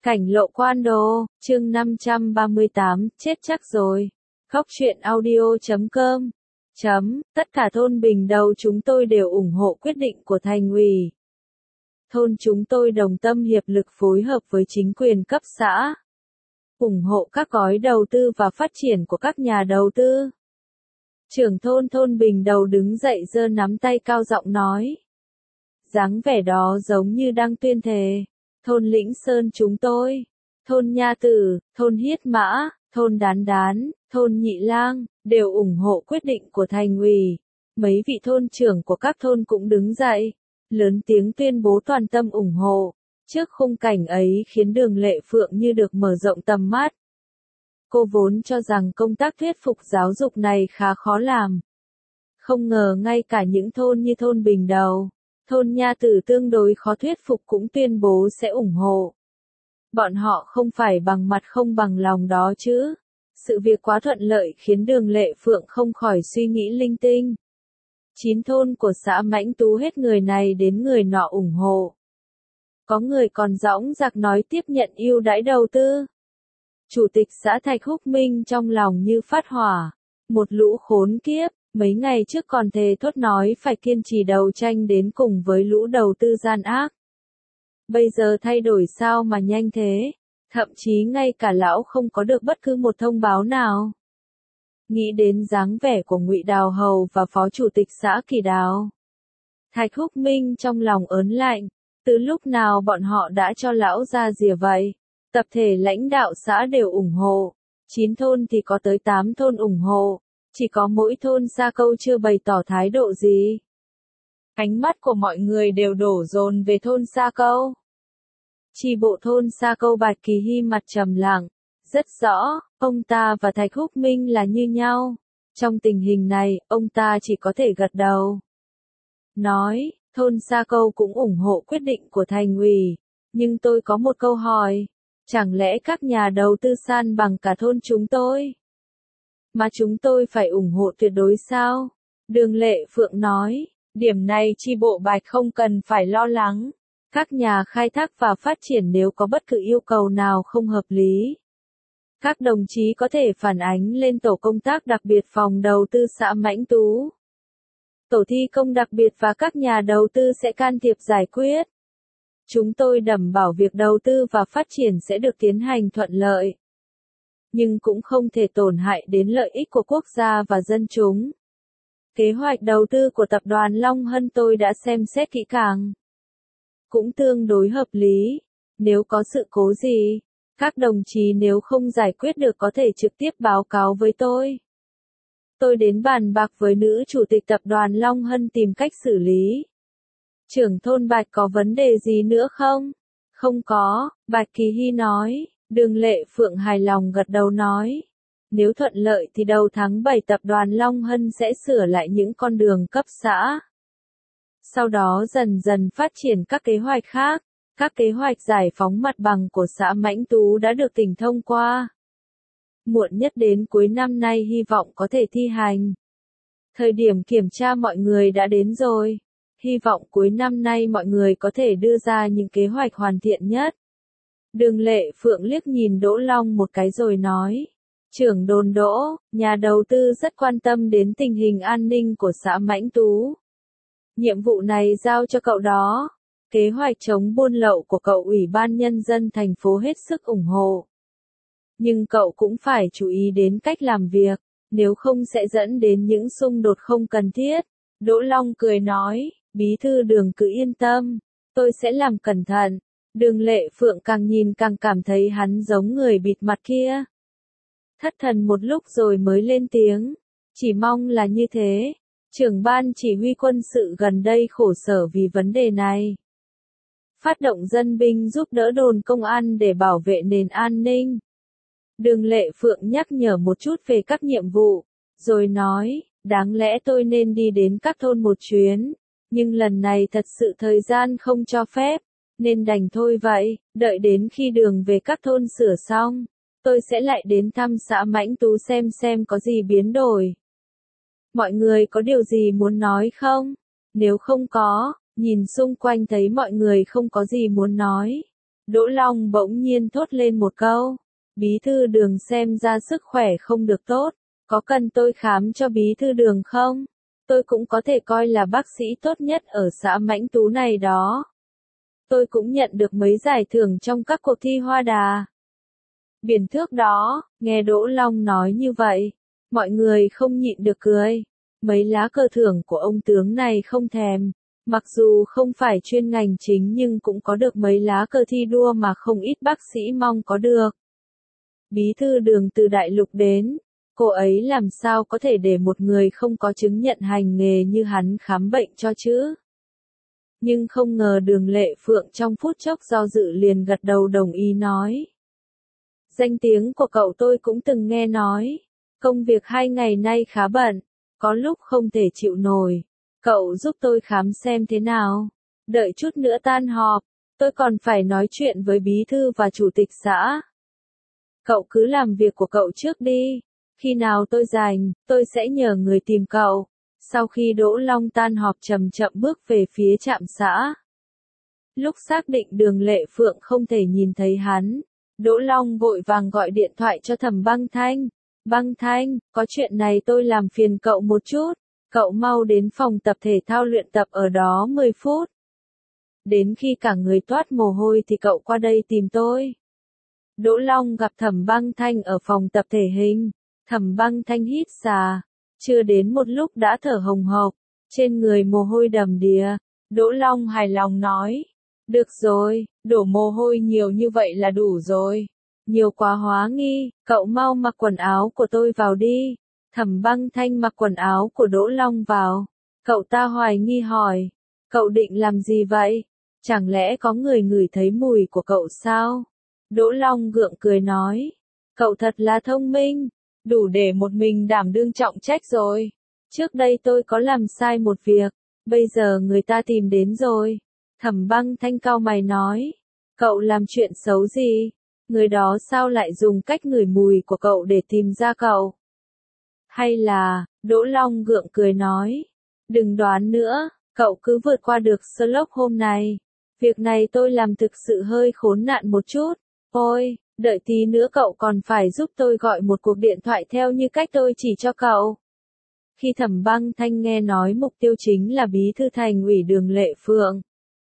Cảnh lộ Quan Đô, chương 538, chết chắc rồi. Góc truyện audio.com. Tất cả thôn Bình Đầu chúng tôi đều ủng hộ quyết định của thành ủy. Thôn chúng tôi đồng tâm hiệp lực phối hợp với chính quyền cấp xã, ủng hộ các gói đầu tư và phát triển của các nhà đầu tư. Trưởng thôn Bình Đầu đứng dậy giơ nắm tay cao giọng nói. Dáng vẻ đó giống như đang tuyên thệ. Thôn Lĩnh Sơn chúng tôi, thôn Nha Tử, thôn Hiết Mã, thôn Đán Đán, thôn Nhị Lang, đều ủng hộ quyết định của thành ủy. Mấy vị thôn trưởng của các thôn cũng đứng dậy, lớn tiếng tuyên bố toàn tâm ủng hộ. Trước khung cảnh ấy khiến Đường Lệ Phượng như được mở rộng tầm mắt. Cô vốn cho rằng công tác thuyết phục giáo dục này khá khó làm. Không ngờ ngay cả những thôn như thôn Bình Đầu, thôn Nha Tử tương đối khó thuyết phục cũng tuyên bố sẽ ủng hộ. Bọn họ không phải bằng mặt không bằng lòng đó chứ. Sự việc quá thuận lợi khiến Đường Lệ Phượng không khỏi suy nghĩ linh tinh. 9 thôn của xã Mãnh Tú hết người này đến người nọ ủng hộ. Có người còn dõng dạc nói tiếp nhận ưu đãi đầu tư. Chủ tịch xã Thạch Húc Minh trong lòng như phát hỏa. Một lũ khốn kiếp. Mấy ngày trước còn thề thốt nói phải kiên trì đấu tranh đến cùng với lũ đầu tư gian ác. Bây giờ thay đổi sao mà nhanh thế, thậm chí ngay cả lão không có được bất cứ một thông báo nào. Nghĩ đến dáng vẻ của Ngụy Đào Hầu và Phó Chủ tịch xã Kỳ Đào, Thạch Húc Minh trong lòng ớn lạnh, từ lúc nào bọn họ đã cho lão ra rìa vậy. Tập thể lãnh đạo xã đều ủng hộ, 9 thôn thì có tới 8 thôn ủng hộ. Chỉ có mỗi thôn Sa Câu chưa bày tỏ thái độ gì. Ánh mắt của mọi người đều đổ dồn về thôn Sa Câu. Chi bộ thôn Sa Câu Bạch Kỳ Hy mặt trầm lặng, rất rõ, ông ta và Thạch Húc Minh là như nhau. Trong tình hình này, ông ta chỉ có thể gật đầu. Nói, thôn Sa Câu cũng ủng hộ quyết định của thành ủy, nhưng tôi có một câu hỏi, chẳng lẽ các nhà đầu tư san bằng cả thôn chúng tôi? Mà chúng tôi phải ủng hộ tuyệt đối sao? Đường Lệ Phượng nói, điểm này chi bộ Bạch không cần phải lo lắng. Các nhà khai thác và phát triển nếu có bất cứ yêu cầu nào không hợp lý, các đồng chí có thể phản ánh lên tổ công tác đặc biệt phòng đầu tư xã Mãnh Tú. Tổ thi công đặc biệt và các nhà đầu tư sẽ can thiệp giải quyết. Chúng tôi đảm bảo việc đầu tư và phát triển sẽ được tiến hành thuận lợi. Nhưng cũng không thể tổn hại đến lợi ích của quốc gia và dân chúng. Kế hoạch đầu tư của tập đoàn Long Hân tôi đã xem xét kỹ càng. Cũng tương đối hợp lý. Nếu có sự cố gì, các đồng chí nếu không giải quyết được có thể trực tiếp báo cáo với tôi. Tôi đến bàn bạc với nữ chủ tịch tập đoàn Long Hân tìm cách xử lý. Trưởng thôn Bạch có vấn đề gì nữa không? Không có, Bạch Kỳ Hy nói. Đường Lệ Phượng hài lòng gật đầu nói. Nếu thuận lợi thì đầu tháng 7 tập đoàn Long Hân sẽ sửa lại những con đường cấp xã. Sau đó dần dần phát triển các kế hoạch khác. Các kế hoạch giải phóng mặt bằng của xã Mãnh Tú đã được tỉnh thông qua. Muộn nhất đến cuối năm nay hy vọng có thể thi hành. Thời điểm kiểm tra mọi người đã đến rồi. Hy vọng cuối năm nay mọi người có thể đưa ra những kế hoạch hoàn thiện nhất. Đường Lệ Phượng liếc nhìn Đỗ Long một cái rồi nói. Trưởng đồn Đỗ, nhà đầu tư rất quan tâm đến tình hình an ninh của xã Mãnh Tú. Nhiệm vụ này giao cho cậu đó. Kế hoạch chống buôn lậu của cậu Ủy ban Nhân dân thành phố hết sức ủng hộ. Nhưng cậu cũng phải chú ý đến cách làm việc, nếu không sẽ dẫn đến những xung đột không cần thiết. Đỗ Long cười nói, bí thư Đường cứ yên tâm, tôi sẽ làm cẩn thận. Đường Lệ Phượng càng nhìn càng cảm thấy hắn giống người bịt mặt kia. Thất thần một lúc rồi mới lên tiếng. Chỉ mong là như thế. Trưởng ban chỉ huy quân sự gần đây khổ sở vì vấn đề này. Phát động dân binh giúp đỡ đồn công an để bảo vệ nền an ninh. Đường Lệ Phượng nhắc nhở một chút về các nhiệm vụ, rồi nói, đáng lẽ tôi nên đi đến các thôn một chuyến, nhưng lần này thật sự thời gian không cho phép. Nên đành thôi vậy, đợi đến khi đường về các thôn sửa xong, tôi sẽ lại đến thăm xã Mãnh Tú xem có gì biến đổi. Mọi người có điều gì muốn nói không? Nếu không có, nhìn xung quanh thấy mọi người không có gì muốn nói. Đỗ Long bỗng nhiên thốt lên một câu. Bí thư Đường xem ra sức khỏe không được tốt, có cần tôi khám cho bí thư Đường không? Tôi cũng có thể coi là bác sĩ tốt nhất ở xã Mãnh Tú này đó. Tôi cũng nhận được mấy giải thưởng trong các cuộc thi hoa đà. Biển thước đó, nghe Đỗ Long nói như vậy, mọi người không nhịn được cười. Mấy lá cờ thưởng của ông tướng này không thèm, mặc dù không phải chuyên ngành chính nhưng cũng có được mấy lá cờ thi đua mà không ít bác sĩ mong có được. Bí thư Đường từ đại lục đến, cô ấy làm sao có thể để một người không có chứng nhận hành nghề như hắn khám bệnh cho chứ? Nhưng không ngờ Đường Lệ Phượng trong phút chốc do dự liền gật đầu đồng ý nói. Danh tiếng của cậu tôi cũng từng nghe nói, công việc 2 ngày nay khá bận, có lúc không thể chịu nổi. Cậu giúp tôi khám xem thế nào, đợi chút nữa tan họp, tôi còn phải nói chuyện với bí thư và chủ tịch xã. Cậu cứ làm việc của cậu trước đi, khi nào tôi rảnh, tôi sẽ nhờ người tìm cậu. Sau khi Đỗ Long tan họp chậm chậm bước về phía trạm xã. Lúc xác định Đường Lệ Phượng không thể nhìn thấy hắn, Đỗ Long vội vàng gọi điện thoại cho Thẩm Băng Thanh. Băng Thanh, có chuyện này tôi làm phiền cậu một chút, cậu mau đến phòng tập thể thao luyện tập ở đó 10 phút. Đến khi cả người toát mồ hôi thì cậu qua đây tìm tôi. Đỗ Long gặp Thẩm Băng Thanh ở phòng tập thể hình. Thẩm Băng Thanh hít xà, chưa đến một lúc đã thở hồng hộc, trên người mồ hôi đầm đìa. Đỗ Long hài lòng nói, được rồi, đổ mồ hôi nhiều như vậy là đủ rồi. Nhiều quá Hóa Nghi, cậu mau mặc quần áo của tôi vào đi. Thẩm Băng Thanh mặc quần áo của Đỗ Long vào. Cậu ta hoài nghi hỏi, cậu định làm gì vậy? Chẳng lẽ có người ngửi thấy mùi của cậu sao? Đỗ Long gượng cười nói, cậu thật là thông minh, đủ để một mình đảm đương trọng trách rồi. Trước đây tôi có làm sai một việc, bây giờ người ta tìm đến rồi. Thẩm Băng Thanh cau mày nói, cậu làm chuyện xấu gì? Người đó sao lại dùng cách ngửi mùi của cậu để tìm ra cậu? Hay là, Đỗ Long gượng cười nói, đừng đoán nữa, cậu cứ vượt qua được Sherlock hôm nay. Việc này tôi làm thực sự hơi khốn nạn một chút. Ôi, đợi tí nữa cậu còn phải giúp tôi gọi một cuộc điện thoại theo như cách tôi chỉ cho cậu. Khi Thẩm Băng Thanh nghe nói mục tiêu chính là bí thư thành ủy Đường Lệ Phượng,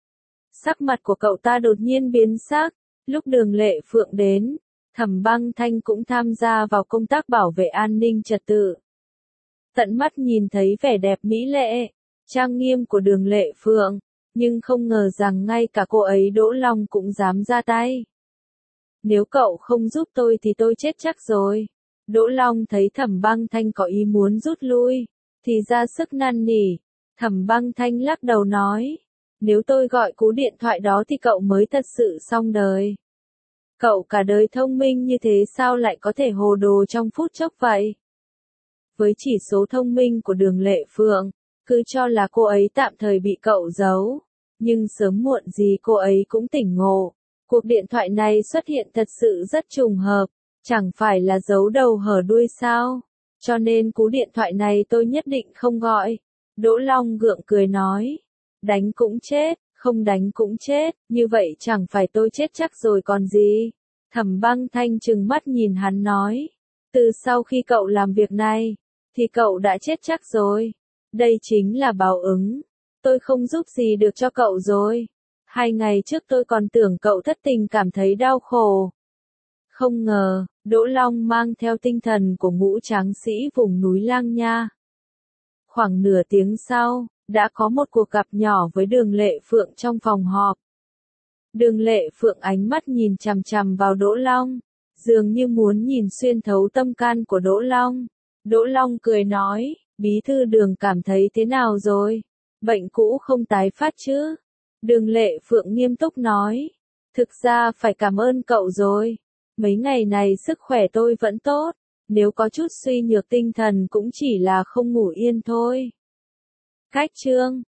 sắc mặt của cậu ta đột nhiên biến sắc. Lúc Đường Lệ Phượng đến, Thẩm Băng Thanh cũng tham gia vào công tác bảo vệ an ninh trật tự. Tận mắt nhìn thấy vẻ đẹp mỹ lệ, trang nghiêm của Đường Lệ Phượng, nhưng không ngờ rằng ngay cả cô ấy Đỗ Long cũng dám ra tay. Nếu cậu không giúp tôi thì tôi chết chắc rồi. Đỗ Long thấy Thẩm Băng Thanh có ý muốn rút lui, thì ra sức năn nỉ. Thẩm Băng Thanh lắc đầu nói, nếu tôi gọi cú điện thoại đó thì cậu mới thật sự xong đời. Cậu cả đời thông minh như thế sao lại có thể hồ đồ trong phút chốc vậy? Với chỉ số thông minh của Đường Lệ Phượng, cứ cho là cô ấy tạm thời bị cậu giấu, nhưng sớm muộn gì cô ấy cũng tỉnh ngộ. Cuộc điện thoại này xuất hiện thật sự rất trùng hợp, chẳng phải là giấu đầu hở đuôi sao? Cho nên cú điện thoại này tôi nhất định không gọi. Đỗ Long gượng cười nói, đánh cũng chết, không đánh cũng chết, như vậy chẳng phải tôi chết chắc rồi còn gì. Thẩm Băng Thanh trừng mắt nhìn hắn nói, từ sau khi cậu làm việc này, thì cậu đã chết chắc rồi. Đây chính là báo ứng. Tôi không giúp gì được cho cậu rồi. 2 ngày trước tôi còn tưởng cậu thất tình cảm thấy đau khổ. Không ngờ, Đỗ Long mang theo tinh thần của ngũ tráng sĩ vùng núi Lang Nha. Khoảng nửa tiếng sau, đã có một cuộc gặp nhỏ với Đường Lệ Phượng trong phòng họp. Đường Lệ Phượng ánh mắt nhìn chằm chằm vào Đỗ Long, dường như muốn nhìn xuyên thấu tâm can của Đỗ Long. Đỗ Long cười nói, bí thư Đường cảm thấy thế nào rồi? Bệnh cũ không tái phát chứ? Đường Lệ Phượng nghiêm túc nói, thực ra phải cảm ơn cậu rồi. Mấy ngày này sức khỏe tôi vẫn tốt, nếu có chút suy nhược tinh thần cũng chỉ là không ngủ yên thôi. Cách chương